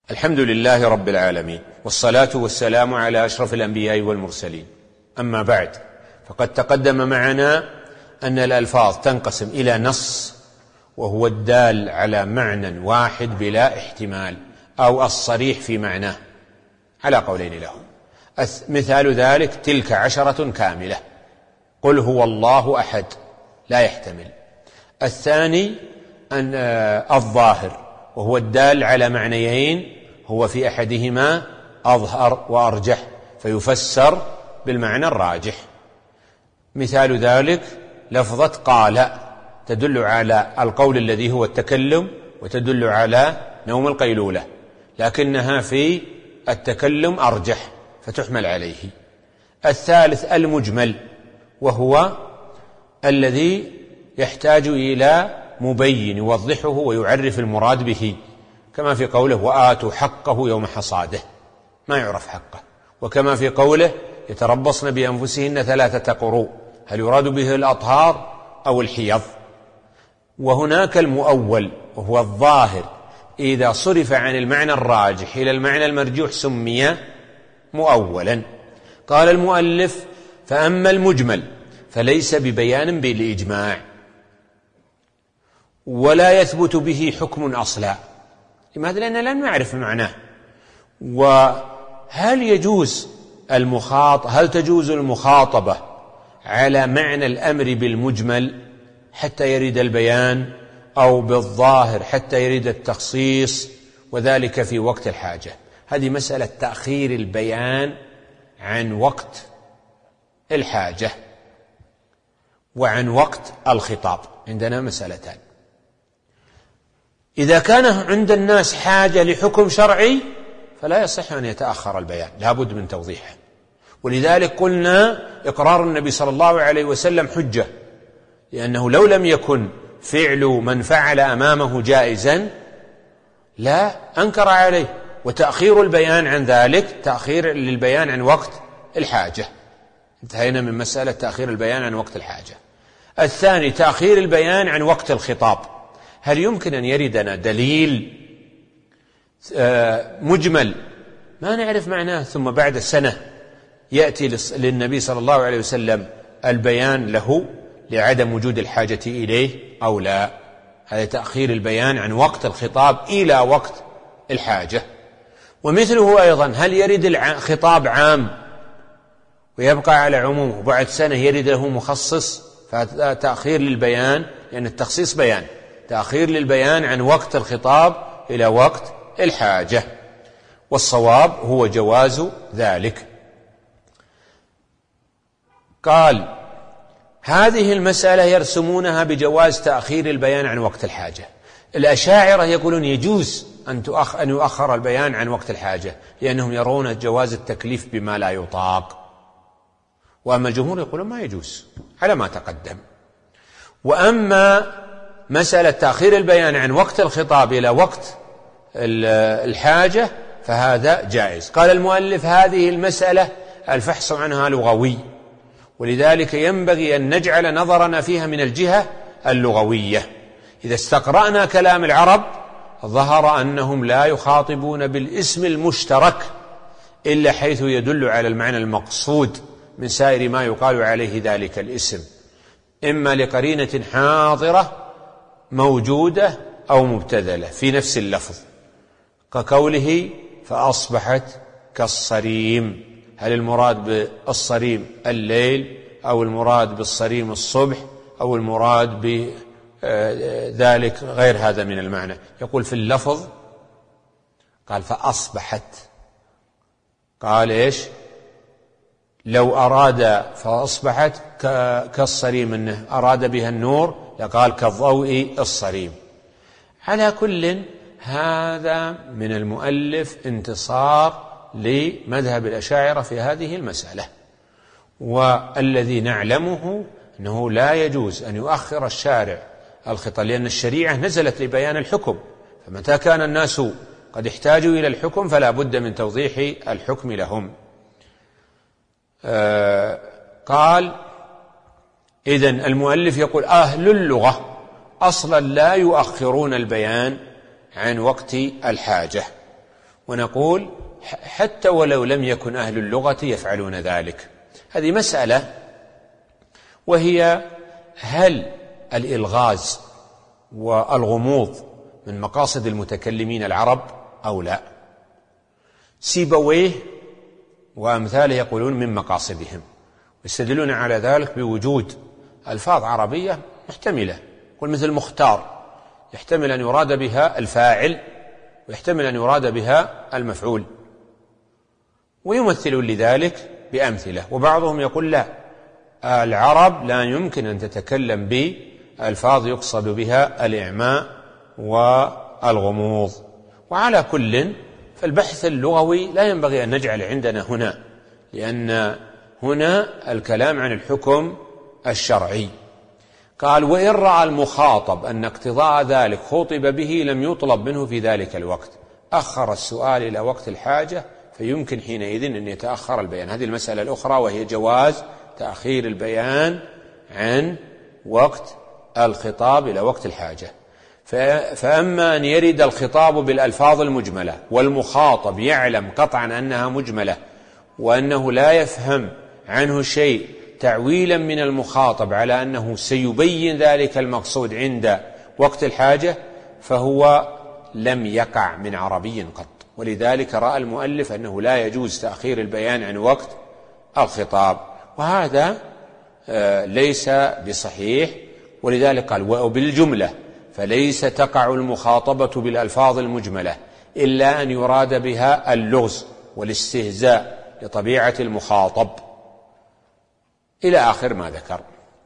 الحمد لله رب العالمين، والصلاة والسلام على أشرف الأنبياء والمرسلين. أما بعد، فقد تقدم معنا أن الألفاظ تنقسم إلى نص وهو الدال على معنى واحد بلا احتمال، أو الصريح في معناه، على قولين له. مثال ذلك: تلك 10 كاملة. قل هو الله أحد، لا يحتمل. الثاني أن الظاهر، وهو الدال على معنيين، هو في أحدهما أظهر وأرجح فيفسر بالمعنى الراجح. مثال ذلك لفظة قال، تدل على القول الذي هو التكلم، وتدل على نوم القيلولة، لكنها في التكلم أرجح فتحمل عليه. الثالث المجمل، وهو الذي يحتاج إلى مبين يوضحه ويعرف المراد به، كما في قوله: وآتوا حقه يوم حصاده، ما يعرف حقه. وكما في قوله: يتربصن بأنفسهن 3 قروء، هل يراد به الأطهار أو الحيض؟ وهناك المؤول، وهو الظاهر، إذا صرف عن المعنى الراجح إلى المعنى المرجوح سمي مؤولا. قال المؤلف: فأما المجمل فليس ببيان بالإجماع، ولا يثبت به حكم أصلا. لماذا؟ لأننا لا نعرف معناه. وهل هل تجوز المخاطبة على معنى الأمر بالمجمل حتى يرد البيان، أو بالظاهر حتى يرد التخصيص، وذلك في وقت الحاجة؟ هذه مسألة تأخير البيان عن وقت الحاجة وعن وقت الخطاب. عندنا مسألتان: إذا كان عند الناس حاجة لحكم شرعي فلا يصح أن يتأخر البيان، لا بد من توضيحه. ولذلك قلنا إقرار النبي صلى الله عليه وسلم حجة، لأنه لو لم يكن فعل من فعل أمامه جائزا لا أنكر عليه. وتأخير البيان عن ذلك تأخير للبيان عن وقت الحاجة. انتهينا من مسألة تأخير البيان عن وقت الحاجة. الثاني تأخير البيان عن وقت الخطاب. هل يمكن أن يردنا دليل مجمل ما نعرف معناه ثم بعد سنة يأتي للنبي صلى الله عليه وسلم البيان له لعدم وجود الحاجة إليه أو لا؟ هذا تأخير البيان عن وقت الخطاب إلى وقت الحاجة. ومثله أيضا: هل يرد الخطاب عام ويبقى على عمومه، وبعد سنة يرد له مخصص؟ فتأخير للبيان، لأن التخصيص بيان، تأخير للبيان عن وقت الخطاب إلى وقت الحاجة. والصواب هو جواز ذلك. قال: هذه المسألة يرسمونها بجواز تأخير البيان عن وقت الحاجة. الأشاعرة يقولون يجوز أن يؤخر البيان عن وقت الحاجة، لأنهم يرون جواز التكليف بما لا يطاق. وأما الجمهور يقولون ما يجوز، على ما تقدم. وأما مسألة تأخير البيان عن وقت الخطاب إلى وقت الحاجة فهذا جائز. قال المؤلف: هذه المسألة الفحص عنها لغوي، ولذلك ينبغي أن نجعل نظرنا فيها من الجهة اللغوية. إذا استقرأنا كلام العرب ظهر أنهم لا يخاطبون بالاسم المشترك إلا حيث يدل على المعنى المقصود من سائر ما يقال عليه ذلك الاسم، إما لقرينة حاضرة موجودة أو مبتذلة في نفس اللفظ، كقوله: فأصبحت كالصريم. هل المراد بالصريم الليل، أو المراد بالصريم الصبح، أو المراد بذلك غير هذا من المعنى؟ يقول في اللفظ قال فأصبحت، قال إيش؟ لو أراد فأصبحت كالصريم أنه أراد بها النور لقال كالضوء الصريم. على كل، هذا من المؤلف انتصار لمذهب الأشاعرة في هذه المسألة. والذي نعلمه أنه لا يجوز أن يؤخر الشارع الخطاب، لأن الشريعة نزلت لبيان الحكم، فمتى كان الناس قد احتاجوا إلى الحكم فلا بد من توضيح الحكم لهم. قال: إذن المؤلف يقول: أهل اللغة أصلا لا يؤخرون البيان عن وقت الحاجة، ونقول حتى ولو لم يكن أهل اللغة يفعلون ذلك. هذه مسألة، وهي هل الإلغاز والغموض من مقاصد المتكلمين العرب أو لا؟ سيبويه وأمثاله يقولون من مقاصدهم، يستدلون على ذلك بوجود ألفاظ عربية محتملة، قل مثل مختار يحتمل أن يراد بها الفاعل ويحتمل أن يراد بها المفعول، ويمثلون لذلك بأمثلة. وبعضهم يقول لا، العرب لا يمكن أن تتكلم بألفاظ يقصد بها الإعماء والغموض. وعلى كل فالبحث اللغوي لا ينبغي أن نجعل عندنا هنا، لأن هنا الكلام عن الحكم الشرعي. قال: وإن رأى المخاطب أن اقتضاء ذلك خطب به لم يطلب منه في ذلك الوقت، أخر السؤال إلى وقت الحاجة، فيمكن حينئذ أن يتأخر البيان. هذه المسألة الأخرى، وهي جواز تأخير البيان عن وقت الخطاب إلى وقت الحاجة. فأما أن يرد الخطاب بالألفاظ المجملة والمخاطب يعلم قطعا أنها مجملة وأنه لا يفهم عنه شيء تعويلا من المخاطب على أنه سيبين ذلك المقصود عند وقت الحاجة، فهو لم يقع من عربي قط. ولذلك رأى المؤلف أنه لا يجوز تأخير البيان عن وقت الخطاب، وهذا ليس بصحيح. ولذلك قال: وبالجملة فليس تقع المخاطبة بالألفاظ المجملة إلا أن يراد بها اللغز والاستهزاء لطبيعة المخاطب، إلى آخر ما ذكر.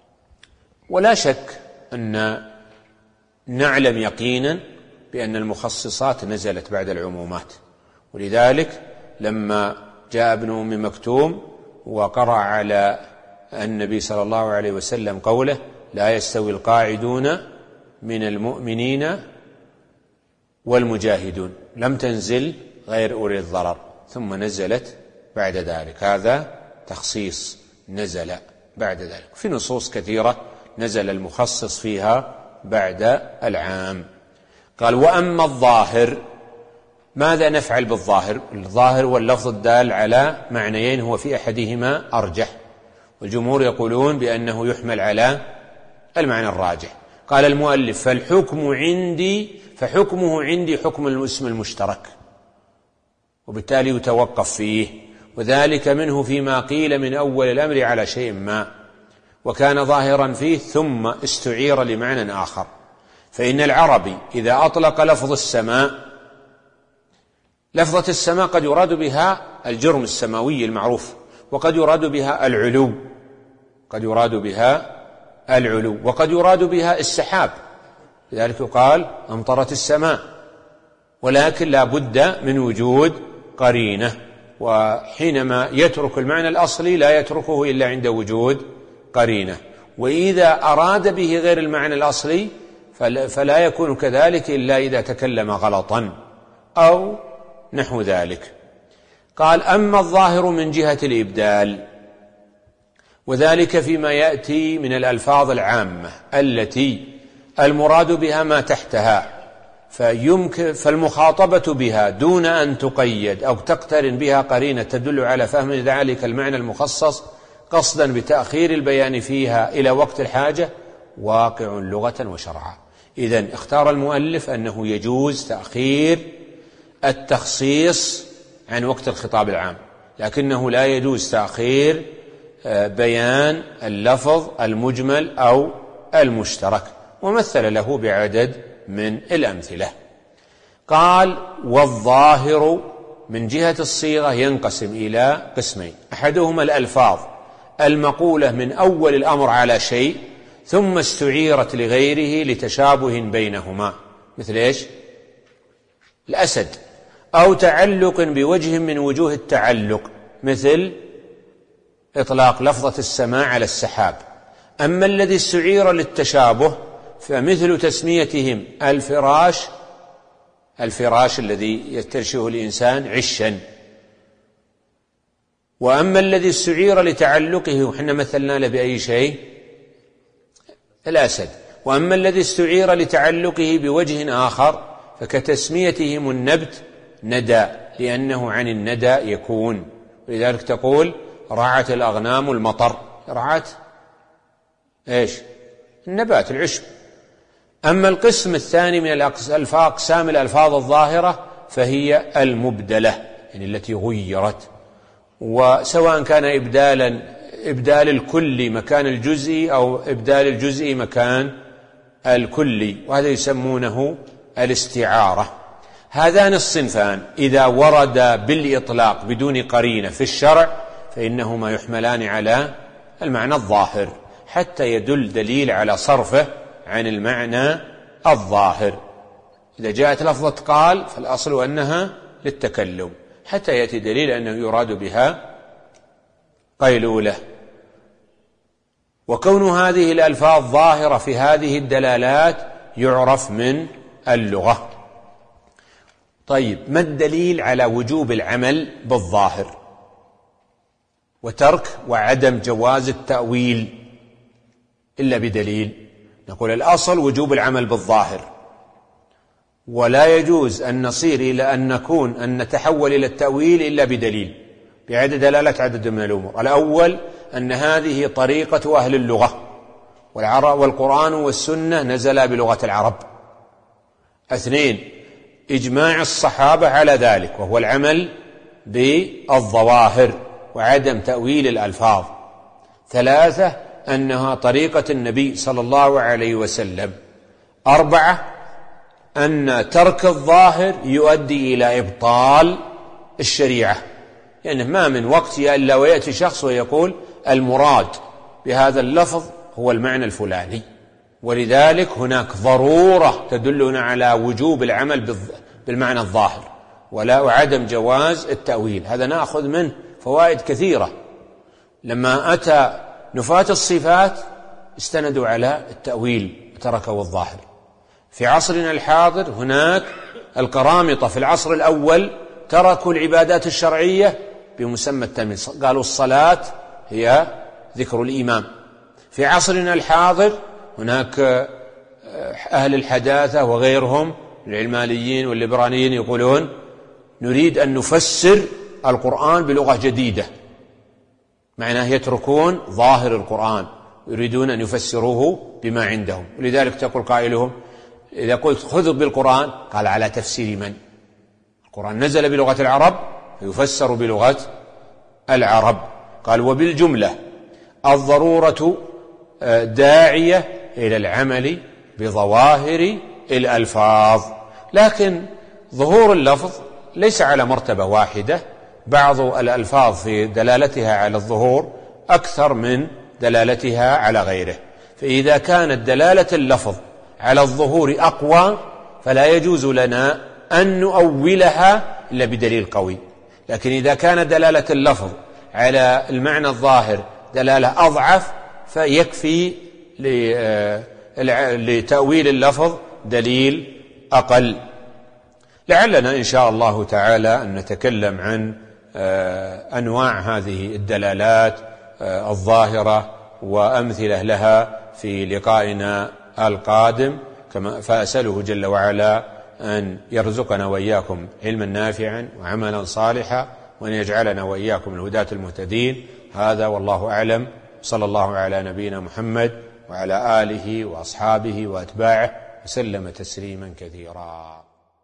ولا شك أن نعلم يقينا بأن المخصصات نزلت بعد العمومات، ولذلك لما جاء ابن أم مكتوم وقرأ على النبي صلى الله عليه وسلم قوله: لا يستوي القاعدون من المؤمنين والمجاهدون، لم تنزل غير أولي الضرر، ثم نزلت بعد ذلك. هذا تخصيص نزل بعد ذلك. في نصوص كثيرة نزل المخصص فيها بعد العام. قال: وأما الظاهر، ماذا نفعل بالظاهر؟ الظاهر هو اللفظ الدال على معنيين، هو في أحدهما أرجح، والجمهور يقولون بأنه يحمل على المعنى الراجح. قال المؤلف: فحكمه عندي حكم الاسم المشترك، وبالتالي يتوقف فيه، وذلك منه فيما قيل من أول الأمر على شيء ما وكان ظاهرا فيه ثم استعير لمعنى آخر. فإن العربي إذا أطلق لفظ السماء، لفظة السماء قد يراد بها الجرم السماوي المعروف، وقد يراد بها العلو، وقد يراد بها السحاب، لذلك قال: أمطرت السماء. ولكن لا بد من وجود قرينة، وحينما يترك المعنى الأصلي لا يتركه إلا عند وجود قرينة. وإذا أراد به غير المعنى الأصلي فلا يكون كذلك إلا إذا تكلم غلطا أو نحو ذلك. قال: أما الظاهر من جهة الإبدال، وذلك فيما يأتي من الألفاظ العامة التي المراد بها ما تحتها، فالمخاطبة بها دون أن تقيد أو تقترن بها قرينة تدل على فهم ذلك المعنى المخصص قصدا بتأخير البيان فيها إلى وقت الحاجة واقع لغة وشرعا. إذن اختار المؤلف أنه يجوز تأخير التخصيص عن وقت الخطاب العام، لكنه لا يجوز تأخير بيان اللفظ المجمل أو المشترك، ومثل له بعدد من الأمثلة. قال: والظاهر من جهة الصيغة ينقسم إلى قسمين: أحدهما الألفاظ المقولة من أول الأمر على شيء ثم استعيرت لغيره لتشابه بينهما، مثل إيش؟ الأسد، أو تعلق بوجه من وجوه التعلق، مثل إطلاق لفظة السماء على السحاب. أما الذي استعير للتشابه فمثل تسميتهم الفراش الذي يفترشه الإنسان عشا. وأما الذي استعير لتعلقه، وحنا مثلنا له بأي شيء؟ الأسد. وأما الذي استعير لتعلقه بوجه آخر فكتسميتهم النبت ندى، لأنه عن الندى يكون، ولذلك تقول رعت الأغنام المطر، رعت إيش؟ النبات، العشب. أما القسم الثاني من أقسام الألفاظ الظاهرة فهي المبدلة، يعني التي غيرت، وسواء كان إبدال الكلي مكان الجزئي أو إبدال الجزئي مكان الكلي، وهذا يسمونه الاستعارة. هذان الصنفان إذا ورد بالإطلاق بدون قرينة في الشرع فإنهما يحملان على المعنى الظاهر حتى يدل دليل على صرفه عن المعنى الظاهر. إذا جاءت لفظة قال فالأصل أنها للتكلم حتى يأتي دليل أنه يراد بها قيلولة. وكون هذه الألفاظ ظاهرة في هذه الدلالات يعرف من اللغة. طيب، ما الدليل على وجوب العمل بالظاهر وترك وعدم جواز التأويل إلا بدليل؟ نقول الأصل وجوب العمل بالظاهر، ولا يجوز أن نصير إلى أن نتحول إلى التأويل إلا بدليل بعدد دلالات عدد من الأمور. الأول أن هذه طريقة أهل اللغة، والقرآن والسنة نزلا بلغة العرب. 2، إجماع الصحابة على ذلك وهو العمل بالظواهر وعدم تأويل الألفاظ. 3، أنها طريقة النبي صلى الله عليه وسلم. 4، أن ترك الظاهر يؤدي إلى إبطال الشريعة، يعني ما من وقت إلا ويأتي شخص ويقول المراد بهذا اللفظ هو المعنى الفلاني، ولذلك هناك ضرورة تدلنا على وجوب العمل بالمعنى الظاهر وعدم جواز التأويل. هذا نأخذ منه فوائد كثيرة. لما أتى نفاة الصفات استندوا على التأويل وتركوا الظاهر. في عصرنا الحاضر هناك القرامطة في العصر الأول تركوا العبادات الشرعية بمسمى التمييز، قالوا الصلاة هي ذكر الإمام. في عصرنا الحاضر هناك أهل الحداثة وغيرهم العلمانيين والليبراليين يقولون نريد أن نفسر القرآن بلغة جديدة، معناه يتركون ظاهر القرآن، يريدون أن يفسروه بما عندهم. ولذلك تقول قائلهم إذا قلت خذوا بالقرآن قال على تفسير من؟ القرآن نزل بلغة العرب فيفسر بلغة العرب. قال وبالجملة الضرورة داعية إلى العمل بظواهر الألفاظ، لكن ظهور اللفظ ليس على مرتبة واحدة، بعض الألفاظ في دلالتها على الظهور أكثر من دلالتها على غيره. فإذا كانت دلالة اللفظ على الظهور أقوى فلا يجوز لنا أن نؤولها إلا بدليل قوي، لكن إذا كانت دلالة اللفظ على المعنى الظاهر دلالة أضعف فيكفي لتأويل اللفظ دليل أقل. لعلنا إن شاء الله تعالى أن نتكلم عن أنواع هذه الدلالات الظاهرة وأمثلة لها في لقائنا القادم، فأسأله جل وعلا أن يرزقنا وإياكم علما نافعا وعملا صالحا، وأن يجعلنا وإياكم الهداة المهتدين. هذا والله أعلم، صلى الله على نبينا محمد وعلى آله وأصحابه وأتباعه وسلم تسليما كثيرا.